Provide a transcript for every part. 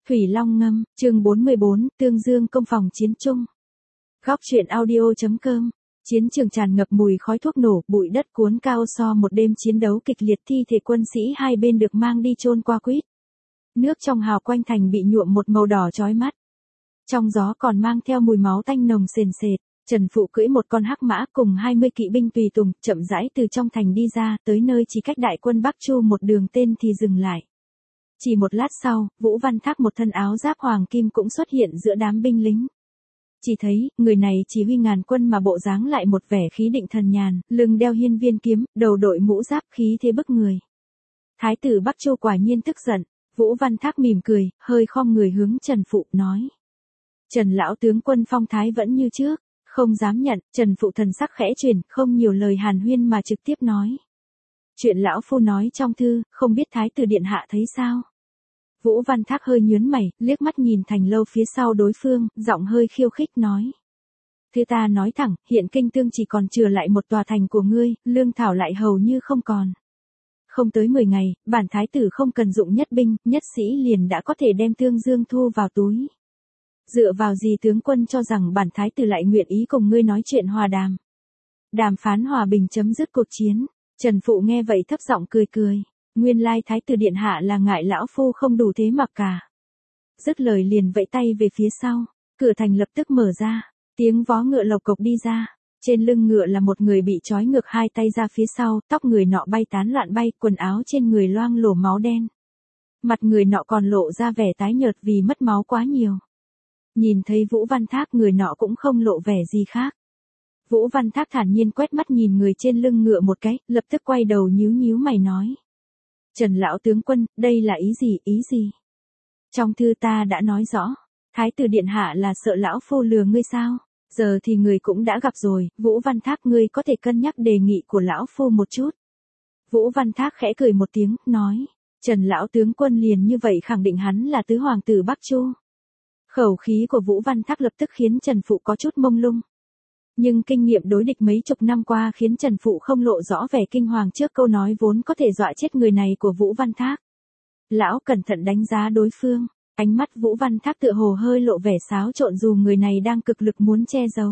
Thủy Long Ngâm, chương 44, Tương Dương công phòng chiến chung. Góc truyện audio.com. Chiến trường tràn ngập mùi khói thuốc nổ, bụi đất cuốn cao so một đêm chiến đấu kịch liệt, thi thể quân sĩ hai bên được mang đi chôn qua quýt. Nước trong hào quanh thành bị nhuộm một màu đỏ chói mắt. Trong gió còn mang theo mùi máu tanh nồng sền sệt. Trần Phụ cưỡi một con hắc mã cùng 20 kỵ binh tùy tùng, chậm rãi từ trong thành đi ra, tới nơi chỉ cách đại quân Bắc Chu một đường tên thì dừng lại. Chỉ một lát sau, Vũ Văn Thác một thân áo giáp hoàng kim cũng xuất hiện giữa đám binh lính. Chỉ thấy, người này chỉ huy ngàn quân mà bộ dáng lại một vẻ khí định thần nhàn, lưng đeo hiên viên kiếm, đầu đội mũ giáp, khí thế bức người. Thái tử Bắc Chu quả nhiên tức giận, Vũ Văn Thác mỉm cười, hơi khom người hướng Trần Phụ nói. Trần lão tướng quân phong thái vẫn như trước, không dám nhận. Trần Phụ thần sắc khẽ chuyển, không nhiều lời hàn huyên mà trực tiếp nói. Chuyện lão phu nói trong thư, không biết thái tử điện hạ thấy sao? Vũ Văn Thác hơi nhướng mày, liếc mắt nhìn thành lâu phía sau đối phương, giọng hơi khiêu khích nói. Thứ ta nói thẳng, hiện Kinh Tương chỉ còn chừa lại một tòa thành của ngươi, lương thảo lại hầu như không còn. Không tới 10 ngày, bản thái tử không cần dụng nhất binh, nhất sĩ liền đã có thể đem Tương Dương thu vào túi. Dựa vào gì tướng quân cho rằng bản thái tử lại nguyện ý cùng ngươi nói chuyện hòa đàm? Đàm phán hòa bình chấm dứt cuộc chiến. Trần Phụ nghe vậy thấp giọng cười cười. Nguyên lai thái tử điện hạ là ngại lão phu không đủ thế mặc cả. Dứt lời liền vẫy tay về phía sau. Cửa thành lập tức mở ra. Tiếng vó ngựa lộc cộc đi ra. Trên lưng ngựa là một người bị trói ngược hai tay ra phía sau. Tóc người nọ bay tán loạn bay, quần áo trên người loang lổ máu đen. Mặt người nọ còn lộ ra vẻ tái nhợt vì mất máu quá nhiều. Nhìn thấy Vũ Văn Thác, người nọ cũng không lộ vẻ gì khác. Vũ Văn Thác thản nhiên quét mắt nhìn người trên lưng ngựa một cái, lập tức quay đầu nhíu nhíu mày nói. Trần lão tướng quân, đây là ý gì? Trong thư ta đã nói rõ, thái tử điện hạ là sợ lão phu lừa ngươi sao? Giờ thì người cũng đã gặp rồi, Vũ Văn Thác ngươi có thể cân nhắc đề nghị của lão phu một chút. Vũ Văn Thác khẽ cười một tiếng, nói. Trần lão tướng quân liền như vậy khẳng định hắn là tứ hoàng tử Bắc Chu. Khẩu khí của Vũ Văn Thác lập tức khiến Trần Phụ có chút mông lung. Nhưng kinh nghiệm đối địch mấy chục năm qua khiến Trần Phụ không lộ rõ vẻ kinh hoàng trước câu nói vốn có thể dọa chết người này của Vũ Văn Thác. Lão cẩn thận đánh giá đối phương, ánh mắt Vũ Văn Thác tựa hồ hơi lộ vẻ xáo trộn dù người này đang cực lực muốn che giấu.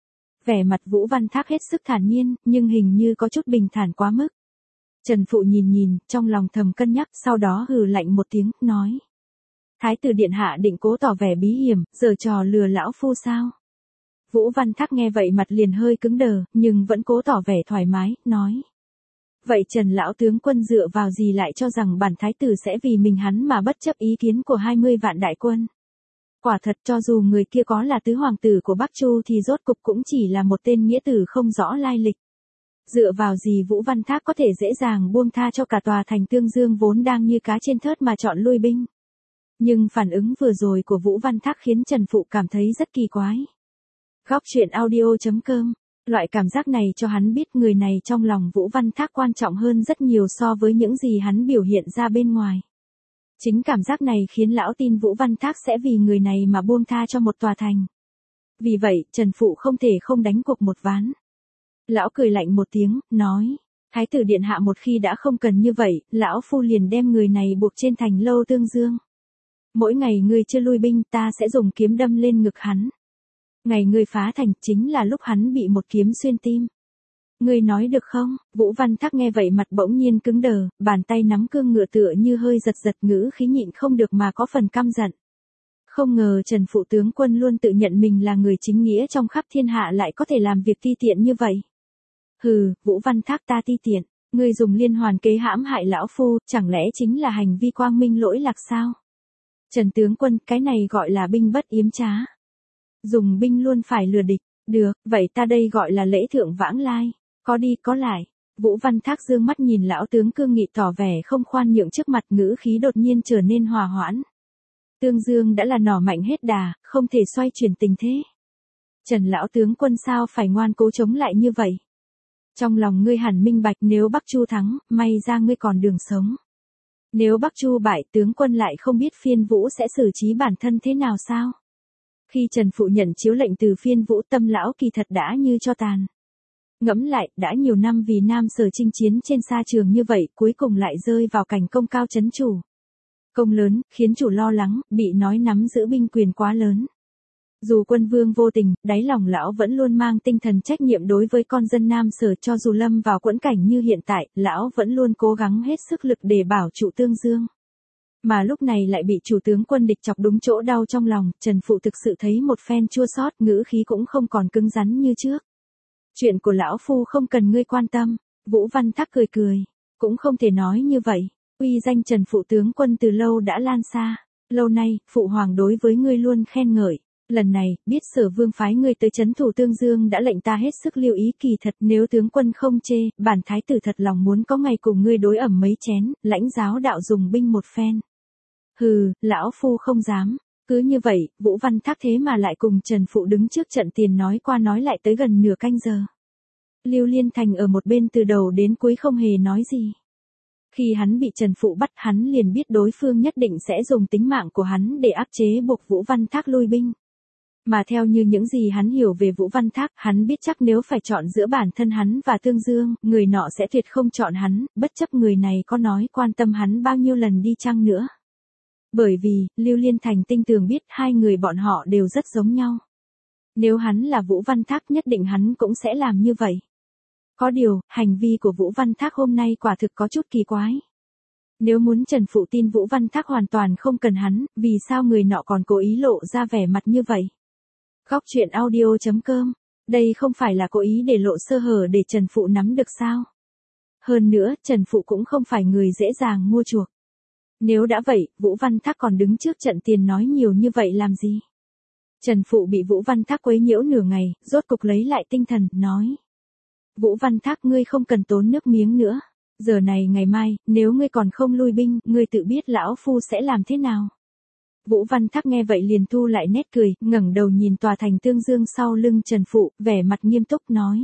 Vẻ mặt Vũ Văn Thác hết sức thản nhiên, nhưng hình như có chút bình thản quá mức. Trần Phụ nhìn, trong lòng thầm cân nhắc, sau đó hừ lạnh một tiếng, nói. Thái tử điện hạ định cố tỏ vẻ bí hiểm, giở trò lừa lão phu sao? Vũ Văn Thác nghe vậy mặt liền hơi cứng đờ, nhưng vẫn cố tỏ vẻ thoải mái, nói. Vậy Trần lão tướng quân dựa vào gì lại cho rằng bản thái tử sẽ vì mình hắn mà bất chấp ý kiến của 20 vạn đại quân? Quả thật cho dù người kia có là tứ hoàng tử của Bắc Chu thì rốt cục cũng chỉ là một tên nghĩa tử không rõ lai lịch. Dựa vào gì Vũ Văn Thác có thể dễ dàng buông tha cho cả tòa thành Tương Dương vốn đang như cá trên thớt mà chọn lui binh? Nhưng phản ứng vừa rồi của Vũ Văn Thác khiến Trần Phụ cảm thấy rất kỳ quái. Góc truyện audio.com. Loại cảm giác này cho hắn biết người này trong lòng Vũ Văn Thác quan trọng hơn rất nhiều so với những gì hắn biểu hiện ra bên ngoài. Chính cảm giác này khiến lão tin Vũ Văn Thác sẽ vì người này mà buông tha cho một tòa thành. Vì vậy, Trần Phụ không thể không đánh cuộc một ván. Lão cười lạnh một tiếng, nói. Thái tử điện hạ một khi đã không cần như vậy, lão phu liền đem người này buộc trên thành lâu Tương Dương. Mỗi ngày ngươi chưa lui binh ta sẽ dùng kiếm đâm lên ngực hắn. Ngày ngươi phá thành chính là lúc hắn bị một kiếm xuyên tim. Ngươi nói được không? Vũ Văn Thác nghe vậy mặt bỗng nhiên cứng đờ, bàn tay nắm cương ngựa tựa như hơi giật ngữ khí nhịn không được mà có phần căm giận. Không ngờ Trần Phụ tướng quân luôn tự nhận mình là người chính nghĩa trong khắp thiên hạ lại có thể làm việc ti tiện như vậy. Hừ, Vũ Văn Thác ta ti tiện, ngươi dùng liên hoàn kế hãm hại lão phu, chẳng lẽ chính là hành vi quang minh lỗi lạc sao? Trần tướng quân, cái này gọi là binh bất yếm trá. Dùng binh luôn phải lừa địch, được, vậy ta đây gọi là lễ thượng vãng lai, có đi có lại. Vũ Văn Thác dương mắt nhìn lão tướng cương nghị tỏ vẻ không khoan nhượng trước mặt, ngữ khí đột nhiên trở nên hòa hoãn. Tương Dương đã là nỏ mạnh hết đà, không thể xoay chuyển tình thế. Trần lão tướng quân sao phải ngoan cố chống lại như vậy? Trong lòng ngươi hẳn minh bạch nếu Bắc Chu thắng, may ra ngươi còn đường sống. Nếu Bắc Chu bại tướng quân lại không biết Phiên Vũ sẽ xử trí bản thân thế nào sao? Khi Trần Phụ nhận chiếu lệnh từ Phiên Vũ tâm lão kỳ thật đã như cho tàn. Ngẫm lại, đã nhiều năm vì Nam Sở chinh chiến trên sa trường như vậy cuối cùng lại rơi vào cảnh công cao chấn chủ. Công lớn, khiến chủ lo lắng, bị nói nắm giữ binh quyền quá lớn. Dù quân vương vô tình, đáy lòng lão vẫn luôn mang tinh thần trách nhiệm đối với con dân Nam Sở, cho dù lâm vào quẫn cảnh như hiện tại, lão vẫn luôn cố gắng hết sức lực để bảo trụ Tương Dương. Mà lúc này lại bị chủ tướng quân địch chọc đúng chỗ đau trong lòng, Trần Phụ thực sự thấy một phen chua xót, ngữ khí cũng không còn cứng rắn như trước. Chuyện của lão phu không cần ngươi quan tâm, Vũ Văn Thác cười cười, cũng không thể nói như vậy, uy danh Trần Phụ tướng quân từ lâu đã lan xa, lâu nay, Phụ Hoàng đối với ngươi luôn khen ngợi. Lần này, biết Sở Vương phái ngươi tới trấn thủ Tương Dương đã lệnh ta hết sức lưu ý, kỳ thật nếu tướng quân không chê, bản thái tử thật lòng muốn có ngày cùng ngươi đối ẩm mấy chén, lãnh giáo đạo dùng binh một phen. Hừ, lão phu không dám. Cứ như vậy, Vũ Văn Thác thế mà lại cùng Trần Phụ đứng trước trận tiền nói qua nói lại tới gần nửa canh giờ. Lưu Liên Thành ở một bên từ đầu đến cuối không hề nói gì. Khi hắn bị Trần Phụ bắt, hắn liền biết đối phương nhất định sẽ dùng tính mạng của hắn để áp chế buộc Vũ Văn Thác lui binh. Mà theo như những gì hắn hiểu về Vũ Văn Thác, hắn biết chắc nếu phải chọn giữa bản thân hắn và Tương Dương, người nọ sẽ tuyệt không chọn hắn, bất chấp người này có nói quan tâm hắn bao nhiêu lần đi chăng nữa. Bởi vì, Lưu Liên Thành tinh tường biết hai người bọn họ đều rất giống nhau. Nếu hắn là Vũ Văn Thác nhất định hắn cũng sẽ làm như vậy. Có điều, hành vi của Vũ Văn Thác hôm nay quả thực có chút kỳ quái. Nếu muốn Trần Phụ tin Vũ Văn Thác hoàn toàn không cần hắn, vì sao người nọ còn cố ý lộ ra vẻ mặt như vậy? Góc truyện audio.com, đây không phải là cố ý để lộ sơ hở để Trần Phụ nắm được sao? Hơn nữa, Trần Phụ cũng không phải người dễ dàng mua chuộc. Nếu đã vậy, Vũ Văn Thác còn đứng trước trận tiền nói nhiều như vậy làm gì? Trần Phụ bị Vũ Văn Thác quấy nhiễu nửa ngày, rốt cục lấy lại tinh thần, nói. Vũ Văn Thác, ngươi không cần tốn nước miếng nữa. Giờ này ngày mai, nếu ngươi còn không lui binh, ngươi tự biết lão phu sẽ làm thế nào? Vũ Văn Thác nghe vậy liền thu lại nét cười, ngẩng đầu nhìn tòa thành Tương Dương sau lưng Trần Phụ, vẻ mặt nghiêm túc nói.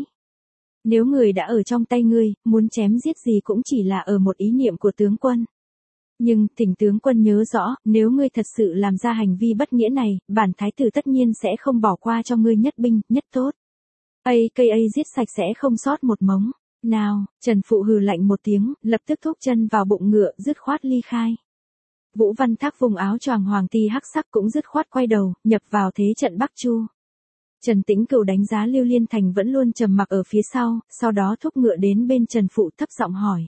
Nếu người đã ở trong tay ngươi, muốn chém giết gì cũng chỉ là ở một ý niệm của tướng quân. Nhưng, thỉnh tướng quân nhớ rõ, nếu ngươi thật sự làm ra hành vi bất nghĩa này, bản thái tử tất nhiên sẽ không bỏ qua cho ngươi nhất binh, nhất tốt. AKA giết sạch sẽ không sót một mống. Nào, Trần Phụ hừ lạnh một tiếng, lập tức thúc chân vào bụng ngựa, dứt khoát ly khai. Vũ Văn Thác vùng áo choàng hoàng ti hắc sắc cũng dứt khoát quay đầu, nhập vào thế trận Bắc Chu. Trần Tĩnh Cửu đánh giá Lưu Liên Thành vẫn luôn trầm mặc ở phía sau đó thúc ngựa đến bên Trần Phụ thấp giọng hỏi.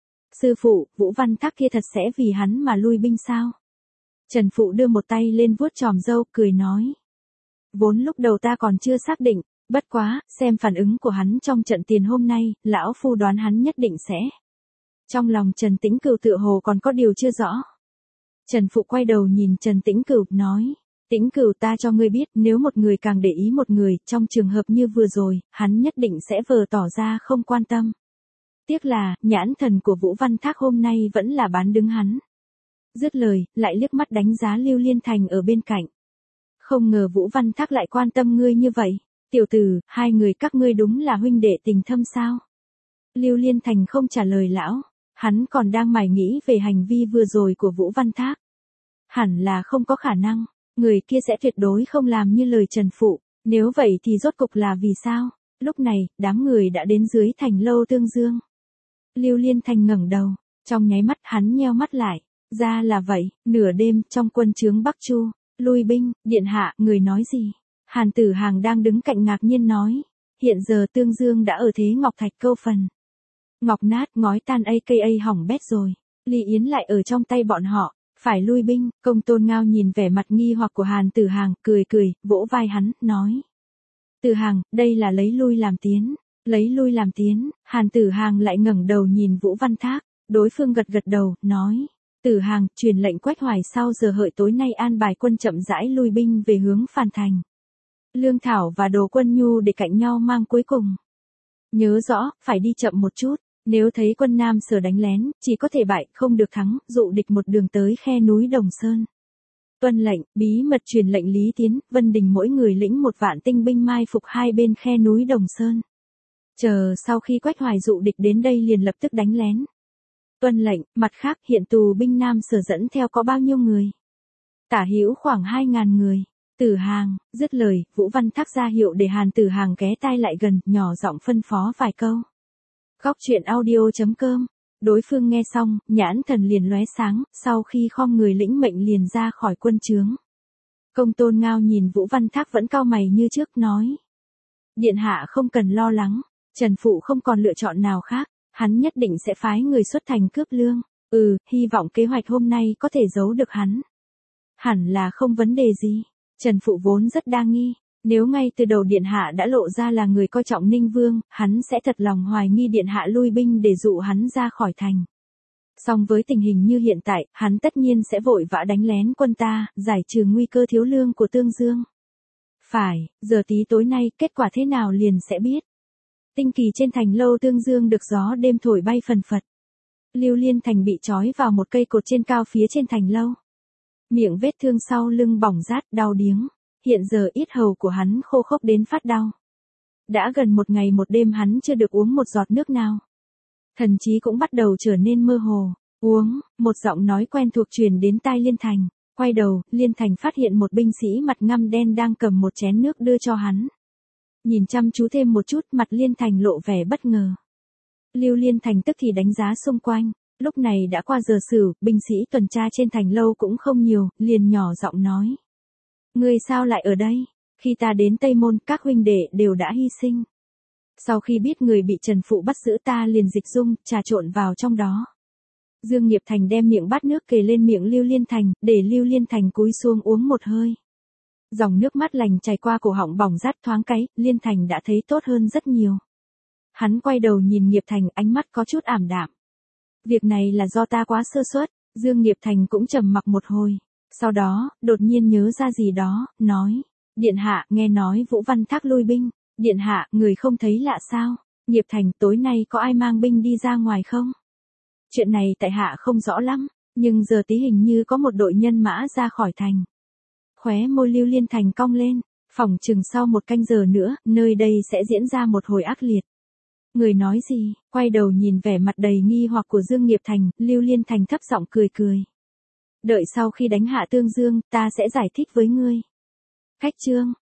Sư phụ, Vũ Văn Thác kia thật sẽ vì hắn mà lui binh sao? Trần Phụ đưa một tay lên vuốt chòm râu, cười nói. Vốn lúc đầu ta còn chưa xác định, bất quá, xem phản ứng của hắn trong trận tiền hôm nay, lão phu đoán hắn nhất định sẽ. Trong lòng Trần Tĩnh Cửu tựa hồ còn có điều chưa rõ. Trần Phụ quay đầu nhìn Trần Tĩnh Cửu, nói. Tĩnh Cửu, ta cho ngươi biết, nếu một người càng để ý một người, trong trường hợp như vừa rồi, hắn nhất định sẽ vờ tỏ ra không quan tâm. Tiếc là, nhãn thần của Vũ Văn Thác hôm nay vẫn là bán đứng hắn. Dứt lời, lại liếc mắt đánh giá Lưu Liên Thành ở bên cạnh. Không ngờ Vũ Văn Thác lại quan tâm ngươi như vậy. Tiểu tử, hai người các ngươi đúng là huynh đệ tình thâm sao? Lưu Liên Thành không trả lời lão. Hắn còn đang mải nghĩ về hành vi vừa rồi của Vũ Văn Thác. Hẳn là không có khả năng. Người kia sẽ tuyệt đối không làm như lời Trần Phụ. Nếu vậy thì rốt cục là vì sao? Lúc này, đám người đã đến dưới thành lâu Tương Dương. Lưu Liên Thành ngẩng đầu. Trong nháy mắt hắn nheo mắt lại. Ra là vậy, nửa đêm, trong quân trướng Bắc Chu. Lui binh, điện hạ, người nói gì? Hàn Tử Hàng đang đứng cạnh ngạc nhiên nói. Hiện giờ Tương Dương đã ở thế ngọc thạch câu phần. Ngọc nát, ngói tan AKA hỏng bét rồi. Lý Yến lại ở trong tay bọn họ. Phải lui binh. Công Tôn Ngao nhìn vẻ mặt nghi hoặc của Hàn Tử Hàng, cười, vỗ vai hắn, nói. Tử Hàng, đây là lấy lui làm tiến. Lấy lui làm tiến. Hàn Tử Hàng lại ngẩng đầu nhìn Vũ Văn Thác. Đối phương gật đầu, nói. Tử Hàng, truyền lệnh Quách Hoài sau giờ hợi tối nay an bài quân chậm rãi lui binh về hướng Phàn Thành. Lương thảo và đồ quân nhu để cạnh nhau mang cuối cùng. Nhớ rõ, phải đi chậm một chút. Nếu thấy quân Nam Sở đánh lén, chỉ có thể bại, không được thắng, dụ địch một đường tới khe núi Đồng Sơn. Tuân lệnh, bí mật truyền lệnh Lý Tiến, Vân Đình mỗi người lĩnh 1 vạn tinh binh mai phục hai bên khe núi Đồng Sơn. Chờ sau khi Quách Hoài dụ địch đến đây liền lập tức đánh lén. Tuân lệnh, mặt khác hiện tù binh Nam Sở dẫn theo có bao nhiêu người? Tả hữu khoảng 2.000 người. Tử Hàng, dứt lời, Vũ Văn Thác ra hiệu để Hàn Tử Hàng ghé tai lại gần, nhỏ giọng phân phó vài câu. Góc truyện audio.com Đối phương nghe xong, nhãn thần liền lóe sáng, sau khi khom người lĩnh mệnh liền ra khỏi quân trướng. Công Tôn Ngao nhìn Vũ Văn Thác vẫn cau mày như trước nói. Điện hạ không cần lo lắng, Trần Phụ không còn lựa chọn nào khác, hắn nhất định sẽ phái người xuất thành cướp lương. Hy vọng kế hoạch hôm nay có thể giấu được hắn. Hẳn là không vấn đề gì. Trần Phụ vốn rất đa nghi, nếu ngay từ đầu Điện hạ đã lộ ra là người coi trọng Ninh Vương, hắn sẽ thật lòng hoài nghi Điện hạ lui binh để dụ hắn ra khỏi thành. Song với tình hình như hiện tại, hắn tất nhiên sẽ vội vã đánh lén quân ta, giải trừ nguy cơ thiếu lương của Tương Dương. Phải, giờ tí tối nay kết quả thế nào liền sẽ biết. Tinh kỳ trên thành lâu Tương Dương được gió đêm thổi bay phần phật. Lưu Liên Thành bị trói vào một cây cột trên cao phía trên thành lâu. Miệng vết thương sau lưng bỏng rát đau điếng, hiện giờ yết hầu của hắn khô khốc đến phát đau. Đã gần một ngày một đêm hắn chưa được uống một giọt nước nào. Thần trí cũng bắt đầu trở nên mơ hồ. Uống, một giọng nói quen thuộc truyền đến tai Liên Thành. Quay đầu, Liên Thành phát hiện một binh sĩ mặt ngăm đen đang cầm một chén nước đưa cho hắn. Nhìn chăm chú thêm một chút, mặt Liên Thành lộ vẻ bất ngờ. Lưu Liên Thành tức thì đánh giá xung quanh. Lúc này đã qua giờ sửu, binh sĩ tuần tra trên thành lâu cũng không nhiều, liền nhỏ giọng nói. Ngươi sao lại ở đây? Khi ta đến Tây Môn, các huynh đệ đều đã hy sinh. Sau khi biết người bị Trần Phụ bắt giữ ta liền dịch dung, trà trộn vào trong đó. Dương Nghiệp Thành đem miệng bát nước kề lên miệng Lưu Liên Thành, để Lưu Liên Thành cúi xuống uống một hơi. Dòng nước mắt lành chảy qua cổ họng bỏng rát thoáng cái, Liên Thành đã thấy tốt hơn rất nhiều. Hắn quay đầu nhìn Nghiệp Thành, ánh mắt có chút ảm đạm. Việc này là do ta quá sơ suất. Dương Nghiệp Thành cũng trầm mặc một hồi. Sau đó, đột nhiên nhớ ra gì đó, nói. Điện hạ, nghe nói Vũ Văn Thác lui binh. Điện hạ, người không thấy lạ sao? Nghiệp Thành, tối nay có ai mang binh đi ra ngoài không? Chuyện này tại hạ không rõ lắm, nhưng giờ tí hình như có một đội nhân mã ra khỏi thành. Khóe môi Lưu Liên Thành cong lên, phỏng chừng sau một canh giờ nữa, nơi đây sẽ diễn ra một hồi ác liệt. Người nói gì? Quay đầu nhìn vẻ mặt đầy nghi hoặc của Dương Nghiệp Thành, Lưu Liên Thành thấp giọng cười cười. Đợi sau khi đánh hạ Tương Dương, ta sẽ giải thích với ngươi. Cách chương